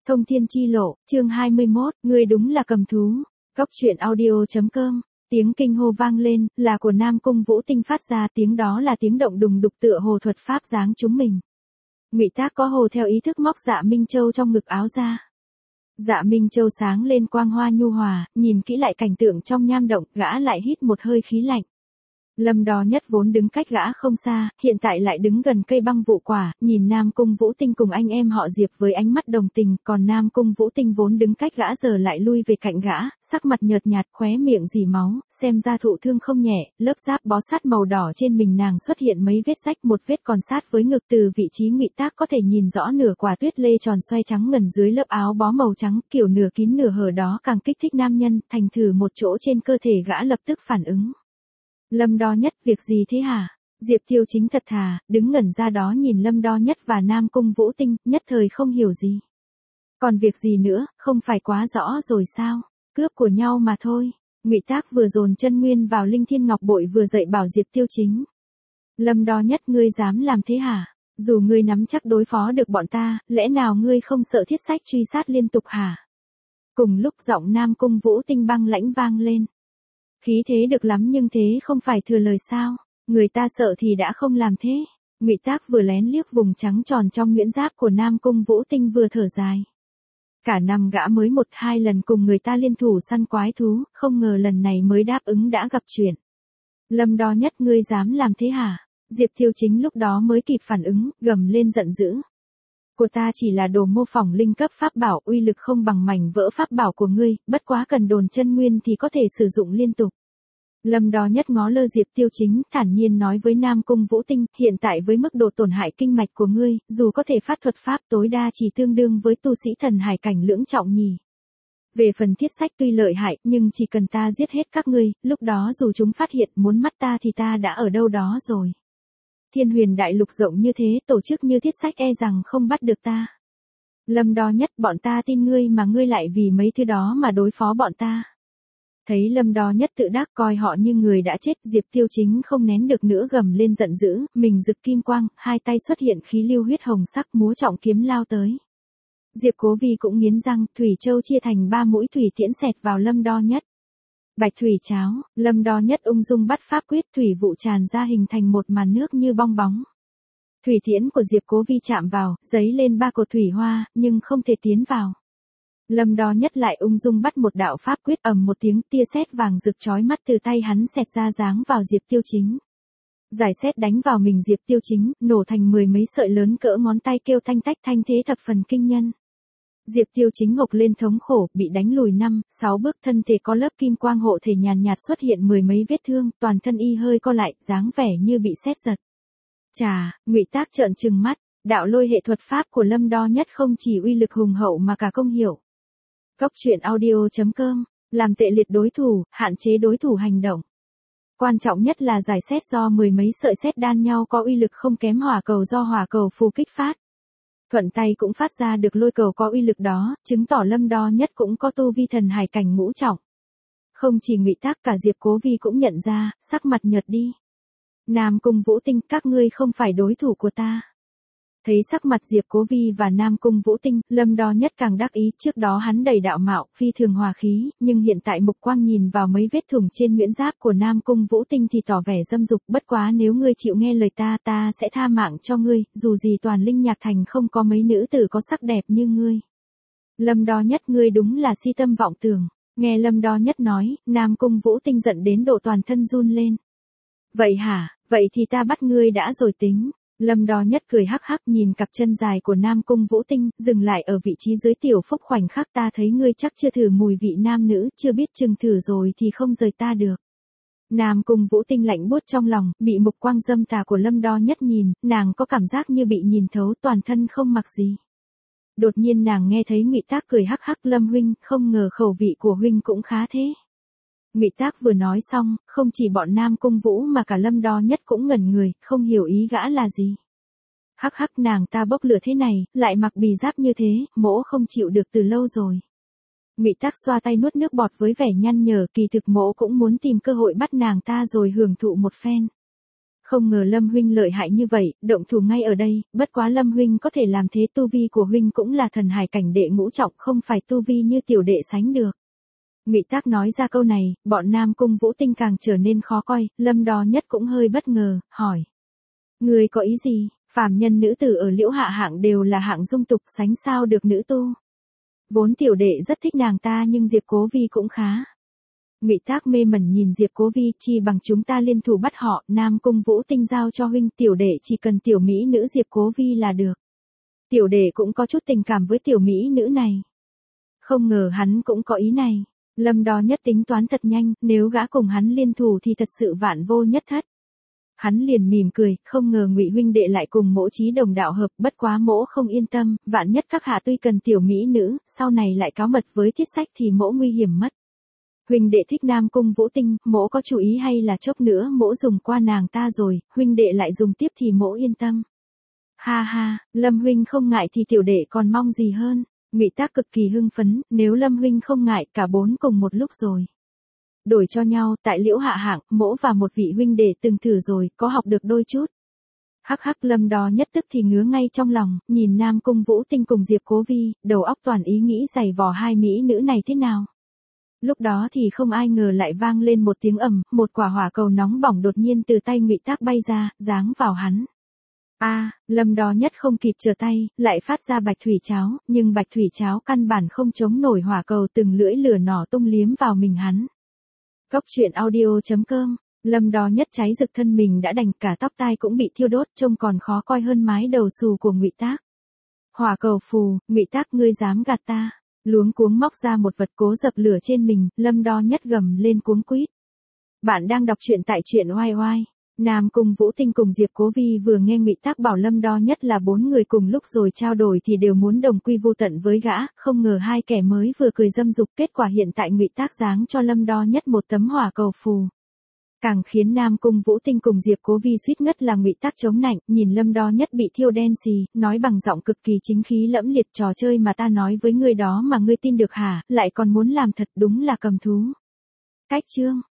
Thông thiên chi lộ, chương 21, ngươi đúng là cầm thú. Góc truyện audio.com. Tiếng kinh hô vang lên, là của Nam Cung Vũ Tinh phát ra, tiếng đó là tiếng động đùng đục tựa hồ thuật pháp giáng chúng mình. Ngụy Tác có hồ theo ý thức móc Dạ Minh Châu trong ngực áo ra. Dạ Minh Châu sáng lên quang hoa nhu hòa, nhìn kỹ lại cảnh tượng trong nham động, gã lại hít một hơi khí lạnh. Lâm Đo Nhất vốn đứng cách gã không xa, hiện tại lại đứng gần cây băng vụ quả, nhìn Nam Cung Vũ Tinh cùng anh em họ Diệp với ánh mắt đồng tình, còn Nam Cung Vũ Tinh vốn đứng cách gã giờ lại lui về cạnh gã, sắc mặt nhợt nhạt, khóe miệng rỉ máu, xem ra thụ thương không nhẹ, lớp giáp bó sát màu đỏ trên mình nàng xuất hiện mấy vết rách, một vết còn sát với ngực, từ vị trí Ngụy Tác có thể nhìn rõ nửa quả tuyết lê tròn xoay trắng ngần dưới lớp áo bó màu trắng, kiểu nửa kín nửa hở đó càng kích thích nam nhân, thành thử một chỗ trên cơ thể gã lập tức phản ứng. Lâm Đo Nhất, việc gì thế hả? Diệp Tiêu Chính thật thà, đứng ngẩn ra đó nhìn Lâm Đo Nhất và Nam Cung Vũ Tinh, nhất thời không hiểu gì. Còn việc gì nữa, không phải quá rõ rồi sao? Cướp của nhau mà thôi. Ngụy Tác vừa dồn chân nguyên vào Linh Thiên Ngọc Bội vừa dạy bảo Diệp Tiêu Chính. Lâm Đo Nhất, ngươi dám làm thế hả? Dù ngươi nắm chắc đối phó được bọn ta, lẽ nào ngươi không sợ thiết sách truy sát liên tục hả? Cùng lúc giọng Nam Cung Vũ Tinh băng lãnh vang lên. Khí thế được lắm nhưng thế không phải thừa lời sao? Người ta sợ thì đã không làm thế. Ngụy Tác vừa lén liếc vùng trắng tròn trong nhuyễn giáp của Nam Cung Vũ Tinh vừa thở dài. Cả năm gã mới 1-2 lần cùng người ta liên thủ săn quái thú, không ngờ lần này mới đáp ứng đã gặp chuyện. Lâm Đo Nhất, ngươi dám làm thế hả? Diệp Tiêu Chính lúc đó mới kịp phản ứng, gầm lên giận dữ. Của ta chỉ là đồ mô phỏng linh cấp pháp bảo, uy lực không bằng mảnh vỡ pháp bảo của ngươi, bất quá cần đồn chân nguyên thì có thể sử dụng liên tục. Lâm Đo Nhất ngó lơ Diệp Tiêu Chính, thản nhiên nói với Nam Cung Vũ Tinh, hiện tại với mức độ tổn hại kinh mạch của ngươi, dù có thể phát thuật pháp tối đa chỉ tương đương với tu sĩ thần hải cảnh lưỡng trọng nhì. Về phần thiết sách tuy lợi hại, nhưng chỉ cần ta giết hết các ngươi, lúc đó dù chúng phát hiện muốn mắt ta thì ta đã ở đâu đó rồi. Thiên Huyền đại lục rộng như thế, tổ chức như thiết sách e rằng không bắt được ta. Lâm Đo Nhất, bọn ta tin ngươi mà ngươi lại vì mấy thứ đó mà đối phó bọn ta. Thấy Lâm Đo Nhất tự đắc coi họ như người đã chết, Diệp Tiêu Chính không nén được nữa gầm lên giận dữ, mình rực kim quang, hai tay xuất hiện khí lưu huyết hồng sắc múa trọng kiếm lao tới. Diệp Cố Vi cũng nghiến răng, thủy châu chia thành 3 mũi thủy tiễn xẹt vào Lâm Đo Nhất. Bạch thủy cháo, Lâm Đo Nhất ung dung bắt pháp quyết, thủy vụ tràn ra hình thành một màn nước như bong bóng. Thủy tiễn của Diệp Cố Vi chạm vào, giấy lên 3 cột thủy hoa, nhưng không thể tiến vào. Lâm Đo Nhất lại ung dung bắt một đạo pháp quyết, ầm một tiếng, tia sét vàng rực chói mắt từ tay hắn xẹt ra giáng vào Diệp Tiêu Chính. Giải sét đánh vào mình Diệp Tiêu Chính, nổ thành 10 mấy sợi lớn cỡ ngón tay kêu tanh tách, thanh thế thập phần kinh nhân. Diệp Tiêu Chính ngộc lên thống khổ, bị đánh lùi 5-6 bước, thân thể có lớp kim quang hộ thể nhàn nhạt xuất hiện 10 mấy vết thương, toàn thân y hơi co lại, dáng vẻ như bị sét giật. Chà, Ngụy Tác trợn trừng mắt, đạo lôi hệ thuật pháp của Lâm Đo Nhất không chỉ uy lực hùng hậu mà cả công hiệu. Góc truyện audio.com, làm tệ liệt đối thủ, hạn chế đối thủ hành động. Quan trọng nhất là giải sét do 10 mấy sợi sét đan nhau có uy lực không kém hỏa cầu do hỏa cầu phù kích phát. Thuận tay cũng phát ra được lôi cầu có uy lực đó, chứng tỏ Lâm Đo Nhất cũng có tu vi thần hải cảnh ngũ trọng. Không chỉ Ngụy Tác, cả Diệp Cố Vi cũng nhận ra, sắc mặt nhợt đi. Nam Cung Vũ Tinh, các ngươi không phải đối thủ của ta. Thấy sắc mặt Diệp Cố Vi và Nam Cung Vũ Tinh, Lâm Đo Nhất càng đắc ý, trước đó hắn đầy đạo mạo, phi thường hòa khí, nhưng hiện tại mục quang nhìn vào mấy vết thủng trên nhuyễn giáp của Nam Cung Vũ Tinh thì tỏ vẻ dâm dục, bất quá nếu ngươi chịu nghe lời ta, ta sẽ tha mạng cho ngươi, dù gì toàn Linh Nhạc Thành không có mấy nữ tử có sắc đẹp như ngươi. Lâm Đo Nhất, ngươi đúng là si tâm vọng tưởng. Nghe Lâm Đo Nhất nói, Nam Cung Vũ Tinh giận đến độ toàn thân run lên. Vậy hả, vậy thì ta bắt ngươi đã rồi tính. Lâm Đo Nhất cười hắc hắc nhìn cặp chân dài của Nam Cung Vũ Tinh, dừng lại ở vị trí dưới tiểu phúc, khoảnh khắc ta thấy ngươi chắc chưa thử mùi vị nam nữ, chưa biết chừng thử rồi thì không rời ta được. Nam Cung Vũ Tinh lạnh buốt trong lòng, bị mục quang dâm tà của Lâm Đo Nhất nhìn, nàng có cảm giác như bị nhìn thấu, toàn thân không mặc gì. Đột nhiên nàng nghe thấy Ngụy Tác cười hắc hắc, Lâm huynh, không ngờ khẩu vị của huynh cũng khá thế. Ngụy Tác vừa nói xong, không chỉ bọn Nam Cung Vũ mà cả Lâm Đo Nhất cũng ngẩn người, không hiểu ý gã là gì. Hắc hắc, nàng ta bốc lửa thế này, lại mặc bì giáp như thế, mỗ không chịu được từ lâu rồi. Ngụy Tác xoa tay nuốt nước bọt với vẻ nhăn nhở, kỳ thực mỗ cũng muốn tìm cơ hội bắt nàng ta rồi hưởng thụ một phen. Không ngờ Lâm huynh lợi hại như vậy, động thủ ngay ở đây, bất quá Lâm huynh có thể làm thế, tu vi của huynh cũng là thần hải cảnh đệ ngũ trọng, không phải tu vi như tiểu đệ sánh được. Ngụy Tác nói ra câu này, bọn Nam Cung Vũ Tinh càng trở nên khó coi, Lâm Đó Nhất cũng hơi bất ngờ, hỏi. Người có ý gì, phàm nhân nữ tử ở Liễu Hạ hạng đều là hạng dung tục, sánh sao được nữ tu. Vốn tiểu đệ rất thích nàng ta nhưng Diệp Cố Vi cũng khá. Ngụy Tác mê mẩn nhìn Diệp Cố Vi, chi bằng chúng ta liên thủ bắt họ, Nam Cung Vũ Tinh giao cho huynh, tiểu đệ chỉ cần tiểu mỹ nữ Diệp Cố Vi là được. Tiểu đệ cũng có chút tình cảm với tiểu mỹ nữ này. Không ngờ hắn cũng có ý này. Lâm Đó Nhất tính toán thật nhanh, nếu gã cùng hắn liên thủ thì thật sự vạn vô nhất thất. Hắn liền mỉm cười, không ngờ Ngụy huynh đệ lại cùng mỗ chí đồng đạo hợp, bất quá mỗ không yên tâm, vạn nhất các hạ tuy cần tiểu mỹ nữ, sau này lại cáo mật với Thiết Sách thì mỗ nguy hiểm mất. Huynh đệ thích Nam Cung Vũ Tinh, mỗ có chủ ý hay là chốc nữa mỗ dùng qua nàng ta rồi, huynh đệ lại dùng tiếp thì mỗ yên tâm. Ha ha, Lâm huynh không ngại thì tiểu đệ còn mong gì hơn. Ngụy Tác cực kỳ hưng phấn, nếu Lâm huynh không ngại, cả bốn cùng một lúc rồi. Đổi cho nhau, tại Liễu Hạ hạng, mỗ và một vị huynh đệ từng thử rồi, có học được đôi chút. Hắc hắc, Lâm Đó Nhất tức thì ngứa ngay trong lòng, nhìn Nam Cung Vũ Tinh cùng Diệp Cố Vi, đầu óc toàn ý nghĩ giày vò hai mỹ nữ này thế nào. Lúc đó thì không ai ngờ lại vang lên một tiếng ầm, một quả hỏa cầu nóng bỏng đột nhiên từ tay Ngụy Tác bay ra, giáng vào hắn. Lâm Đó Nhất không kịp trở tay, lại phát ra bạch thủy cháo, nhưng bạch thủy cháo căn bản không chống nổi hỏa cầu, từng lưỡi lửa nỏ tung liếm vào mình hắn. Góc truyện audio.com, Lâm Đó Nhất cháy rực thân mình đã đành, cả tóc tai cũng bị thiêu đốt, trông còn khó coi hơn mái đầu xù của Ngụy Tác. Hỏa cầu phù, Ngụy Tác ngươi dám gạt ta. Luống cuống móc ra một vật cố dập lửa trên mình, Lâm Đó Nhất gầm lên cuống quýt. Bạn đang đọc truyện tại truyện oai oai. Nam Cung Vũ Tinh cùng Diệp Cố Vi vừa nghe Ngụy Tác bảo Lâm Đó Nhất là bốn người cùng lúc rồi trao đổi thì đều muốn đồng quy vô tận với gã, không ngờ hai kẻ mới vừa cười dâm dục, kết quả hiện tại Ngụy Tác giáng cho Lâm Đó Nhất một tấm hỏa cầu phù. Càng khiến Nam Cung Vũ Tinh cùng Diệp Cố Vi suýt ngất là Ngụy Tác chống nạnh, nhìn Lâm Đó Nhất bị thiêu đen xì, nói bằng giọng cực kỳ chính khí lẫm liệt, trò chơi mà ta nói với ngươi đó mà ngươi tin được hả, lại còn muốn làm thật, đúng là cầm thú. Cách chương